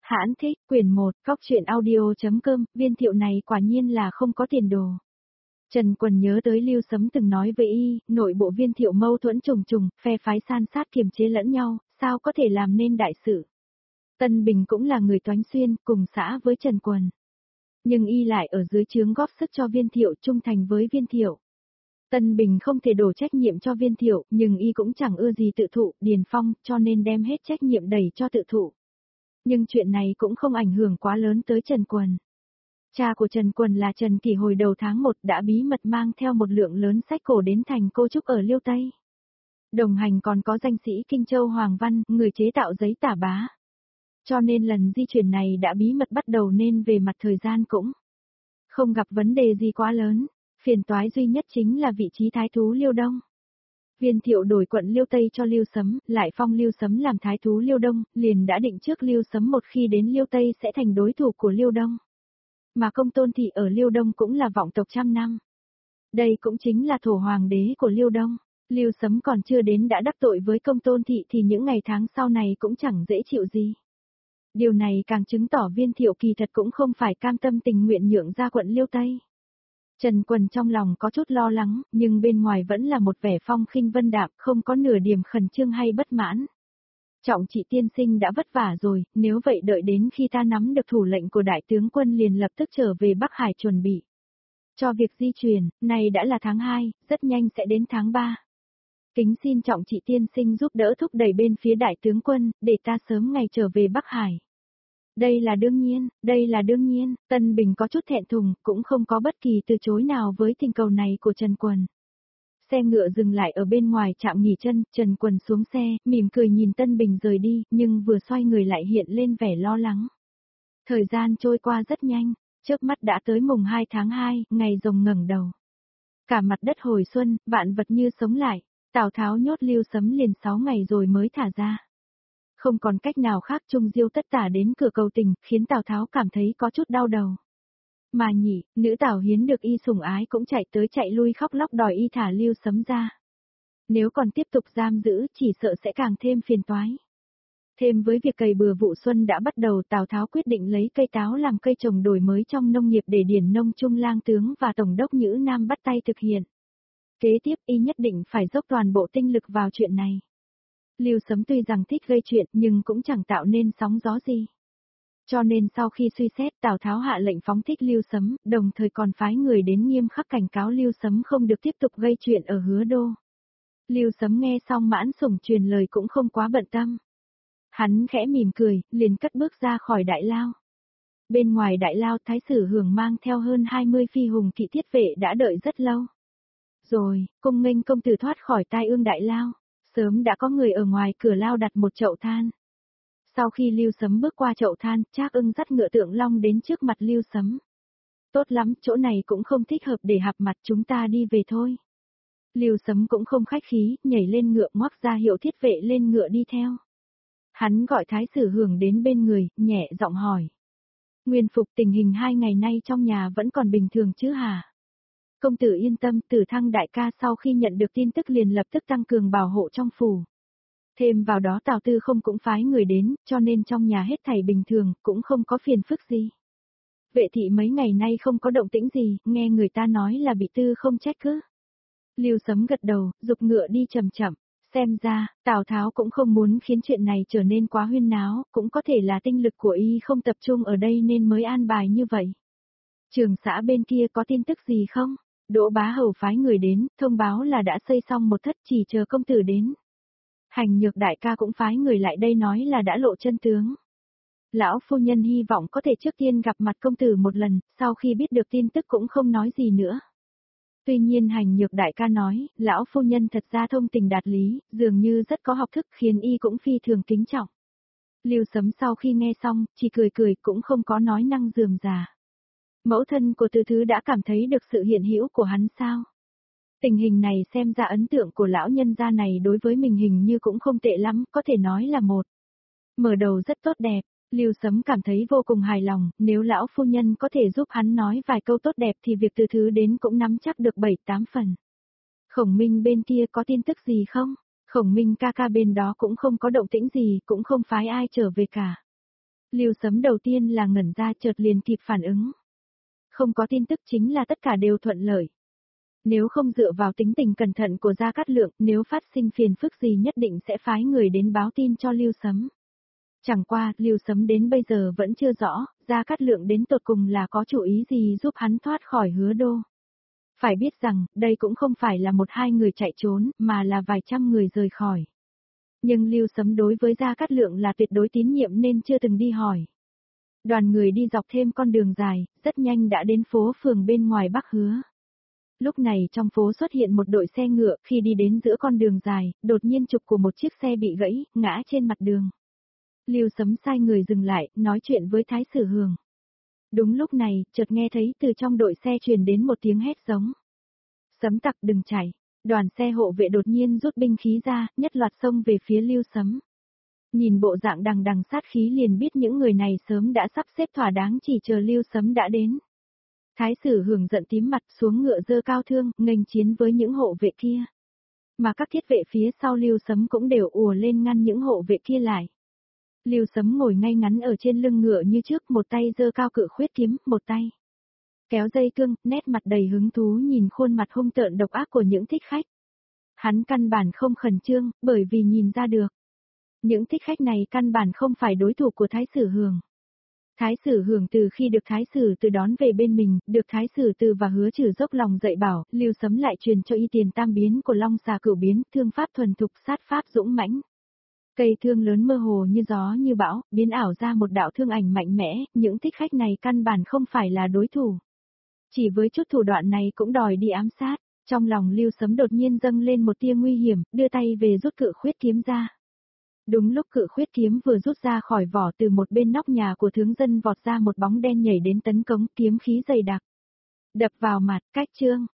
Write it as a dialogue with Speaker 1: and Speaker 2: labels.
Speaker 1: Hãn thích, quyển 1, Cóc truyện audio.com, Viên Thiệu này quả nhiên là không có tiền đồ. Trần Quần nhớ tới Lưu Sấm từng nói với y, nội bộ Viên Thiệu mâu thuẫn trùng trùng, phe phái san sát kiềm chế lẫn nhau, sao có thể làm nên đại sự. Tân Bình cũng là người toánh xuyên, cùng xã với Trần Quần. Nhưng y lại ở dưới trướng góp sức cho Viên Thiệu, trung thành với Viên Thiệu. Tân Bình không thể đổ trách nhiệm cho Viên Thiệu, nhưng y cũng chẳng ưa gì tự thụ, Điền Phong, cho nên đem hết trách nhiệm đẩy cho tự thụ. Nhưng chuyện này cũng không ảnh hưởng quá lớn tới Trần Quần. Cha của Trần Quần là Trần Kỳ hồi đầu tháng 1 đã bí mật mang theo một lượng lớn sách cổ đến thành Cô Trúc ở Liêu Tây. Đồng hành còn có danh sĩ Kinh Châu Hoàng Văn, người chế tạo giấy tả bá. Cho nên lần di chuyển này đã bí mật bắt đầu nên về mặt thời gian cũng không gặp vấn đề gì quá lớn, phiền toái duy nhất chính là vị trí thái thú Liêu Đông. Viên Thiệu đổi quận Liêu Tây cho Lưu Sấm, lại phong Lưu Sấm làm thái thú Liêu Đông, liền đã định trước Lưu Sấm một khi đến Liêu Tây sẽ thành đối thủ của Liêu Đông. Mà Công Tôn Thị ở Liêu Đông cũng là vọng tộc trăm năm. Đây cũng chính là thổ hoàng đế của Liêu Đông. Lưu Sấm còn chưa đến đã đắc tội với Công Tôn Thị thì những ngày tháng sau này cũng chẳng dễ chịu gì. Điều này càng chứng tỏ Viên Thiệu kỳ thật cũng không phải cam tâm tình nguyện nhượng ra quận Liêu Tây. Trần Quần trong lòng có chút lo lắng, nhưng bên ngoài vẫn là một vẻ phong khinh vân đạm, không có nửa điểm khẩn trương hay bất mãn. Trọng Trị tiên sinh đã vất vả rồi, nếu vậy đợi đến khi ta nắm được thủ lệnh của đại tướng quân liền lập tức trở về Bắc Hải chuẩn bị cho việc di chuyển, này đã là tháng 2, rất nhanh sẽ đến tháng 3. Kính xin Trọng Trị tiên sinh giúp đỡ thúc đẩy bên phía đại tướng quân, để ta sớm ngày trở về Bắc Hải. Đây là đương nhiên, Tân Bình có chút thẹn thùng, cũng không có bất kỳ từ chối nào với tình cầu này của Trần Quần. Xe ngựa dừng lại ở bên ngoài trạm nghỉ chân, Trần Quần xuống xe, mỉm cười nhìn Tân Bình rời đi, nhưng vừa xoay người lại hiện lên vẻ lo lắng. Thời gian trôi qua rất nhanh, chớp mắt đã tới mùng 2 tháng 2, ngày rồng ngẩng đầu. Cả mặt đất hồi xuân, vạn vật như sống lại, Tào Tháo nhốt Lưu Sấm liền 6 ngày rồi mới thả ra. Không còn cách nào khác Trung Diêu tất tả đến cửa cầu tình, khiến Tào Tháo cảm thấy có chút đau đầu. Mà nhỉ, nữ Tào Hiến được y sủng ái cũng chạy tới chạy lui khóc lóc đòi y thả Lưu Sấm ra. Nếu còn tiếp tục giam giữ chỉ sợ sẽ càng thêm phiền toái. Thêm với việc cày bừa vụ xuân đã bắt đầu, Tào Tháo quyết định lấy cây táo làm cây trồng đổi mới trong nông nghiệp để Điển Nông Trung Lang tướng và Tổng đốc Nhữ Nam bắt tay thực hiện. Kế tiếp y nhất định phải dốc toàn bộ tinh lực vào chuyện này. Lưu Sấm tuy rằng thích gây chuyện nhưng cũng chẳng tạo nên sóng gió gì. Cho nên sau khi suy xét Tào Tháo hạ lệnh phóng thích Lưu Sấm, đồng thời còn phái người đến nghiêm khắc cảnh cáo Lưu Sấm không được tiếp tục gây chuyện ở Hứa Đô. Lưu Sấm nghe xong mãn sủng truyền lời cũng không quá bận tâm. Hắn khẽ mỉm cười, liền cất bước ra khỏi đại lao. Bên ngoài đại lao Thái Sử Hưởng mang theo hơn 20 phi hùng kỵ thiết vệ đã đợi rất lâu. Rồi, cung nghênh công tử thoát khỏi tai ương đại lao. Sớm đã có người ở ngoài cửa lao đặt một chậu than. Sau khi Lưu Sấm bước qua chậu than, Trác Ưng dắt ngựa Tượng Long đến trước mặt Lưu Sấm. Tốt lắm, chỗ này cũng không thích hợp để hạp mặt, chúng ta đi về thôi. Lưu Sấm cũng không khách khí, nhảy lên ngựa ngoắc ra hiệu thiết vệ lên ngựa đi theo. Hắn gọi Thái Sử Hưởng đến bên người, nhẹ giọng hỏi. Nguyên Phục, tình hình 2 ngày nay trong nhà vẫn còn bình thường chứ hả? Công tử yên tâm, Tử Thăng đại ca sau khi nhận được tin tức liền lập tức tăng cường bảo hộ trong phủ. Thêm vào đó Tào Tư không cũng phái người đến, cho nên trong nhà hết thảy bình thường, cũng không có phiền phức gì. Vệ thị mấy ngày nay không có động tĩnh gì, nghe người ta nói là bị Tư không trách cứ. Lưu Sấm gật đầu, giục ngựa đi chậm chậm. Xem ra, Tào Tháo cũng không muốn khiến chuyện này trở nên quá huyên náo, cũng có thể là tinh lực của y không tập trung ở đây nên mới an bài như vậy. Trường xã bên kia có tin tức gì không? Đỗ Bá Hầu phái người đến, thông báo là đã xây xong một thất, chỉ chờ công tử đến. Hành Nhược đại ca cũng phái người lại đây nói là đã lộ chân tướng. Lão phu nhân hy vọng có thể trước tiên gặp mặt công tử một lần, sau khi biết được tin tức cũng không nói gì nữa. Tuy nhiên Hành Nhược đại ca nói, lão phu nhân thật ra thông tình đạt lý, dường như rất có học thức khiến y cũng phi thường kính trọng. Lưu Sấm sau khi nghe xong, chỉ cười cười cũng không có nói năng rườm rà. Mẫu thân của Từ Thứ đã cảm thấy được sự hiện hữu của hắn sao? Tình hình này xem ra ấn tượng của lão nhân gia này đối với mình hình như cũng không tệ lắm, có thể nói là một mở đầu rất tốt đẹp. Lưu Sấm cảm thấy vô cùng hài lòng, nếu lão phu nhân có thể giúp hắn nói vài câu tốt đẹp thì việc Từ Thứ đến cũng nắm chắc được 7-8 phần. Khổng Minh bên kia có tin tức gì không? Khổng Minh ca ca bên đó cũng không có động tĩnh gì, cũng không phái ai trở về cả. Lưu Sấm đầu tiên là ngẩn ra, chợt liền kịp phản ứng. Không có tin tức chính là tất cả đều thuận lợi. Nếu không dựa vào tính tình cẩn thận của Gia Cát Lượng, nếu phát sinh phiền phức gì nhất định sẽ phái người đến báo tin cho Lưu Sấm. Chẳng qua, Lưu Sấm đến bây giờ vẫn chưa rõ, Gia Cát Lượng đến tột cùng là có chủ ý gì giúp hắn thoát khỏi Hứa Đô. Phải biết rằng, đây cũng không phải là một hai người chạy trốn, mà là vài trăm người rời khỏi. Nhưng Lưu Sấm đối với Gia Cát Lượng là tuyệt đối tín nhiệm nên chưa từng đi hỏi. Đoàn người đi dọc thêm con đường dài, rất nhanh đã đến phố phường bên ngoài Bắc Hứa. Lúc này trong phố xuất hiện một đội xe ngựa, khi đi đến giữa con đường dài, đột nhiên trục của một chiếc xe bị gãy, ngã trên mặt đường. Lưu Sấm sai người dừng lại, nói chuyện với Thái Sử Hường. Đúng lúc này, chợt nghe thấy từ trong đội xe truyền đến một tiếng hét giống. Sấm tặc đừng chạy. Đoàn xe hộ vệ đột nhiên rút binh khí ra, nhất loạt xông về phía Lưu Sấm. Nhìn bộ dạng đằng đằng sát khí liền biết những người này sớm đã sắp xếp thỏa đáng chỉ chờ Lưu Sấm đã đến. Thái Sử Hưởng giận tím mặt xuống ngựa giơ cao thương, nghênh chiến với những hộ vệ kia. Mà các thiết vệ phía sau Lưu Sấm cũng đều ùa lên ngăn những hộ vệ kia lại. Lưu Sấm ngồi ngay ngắn ở trên lưng ngựa như trước, một tay giơ cao cự khuyết kiếm, một tay kéo dây cương, nét mặt đầy hứng thú nhìn khuôn mặt hung tợn độc ác của những thích khách. Hắn căn bản không khẩn trương, bởi vì nhìn ra được. Những thích khách này căn bản không phải đối thủ của Thái Sử Hưởng. Thái Sử Hưởng từ khi được Thái Sử Từ đón về bên mình, được Thái Sử Từ và Hứa Trừ dốc lòng dạy bảo, Lưu Sấm lại truyền cho y tiền tam biến của Long Xà Cửu biến, thương pháp thuần thục, sát pháp dũng mãnh. Cây thương lớn mơ hồ như gió như bão, biến ảo ra một đạo thương ảnh mạnh mẽ, những thích khách này căn bản không phải là đối thủ. Chỉ với chút thủ đoạn này cũng đòi đi ám sát, trong lòng Lưu Sấm đột nhiên dâng lên một tia nguy hiểm, đưa tay về rút cự khuyết kiếm ra. Đúng lúc cự khuyết kiếm vừa rút ra khỏi vỏ, từ một bên nóc nhà của tướng dân vọt ra một bóng đen nhảy đến tấn công, kiếm khí dày đặc. Đập vào mặt, cách trương,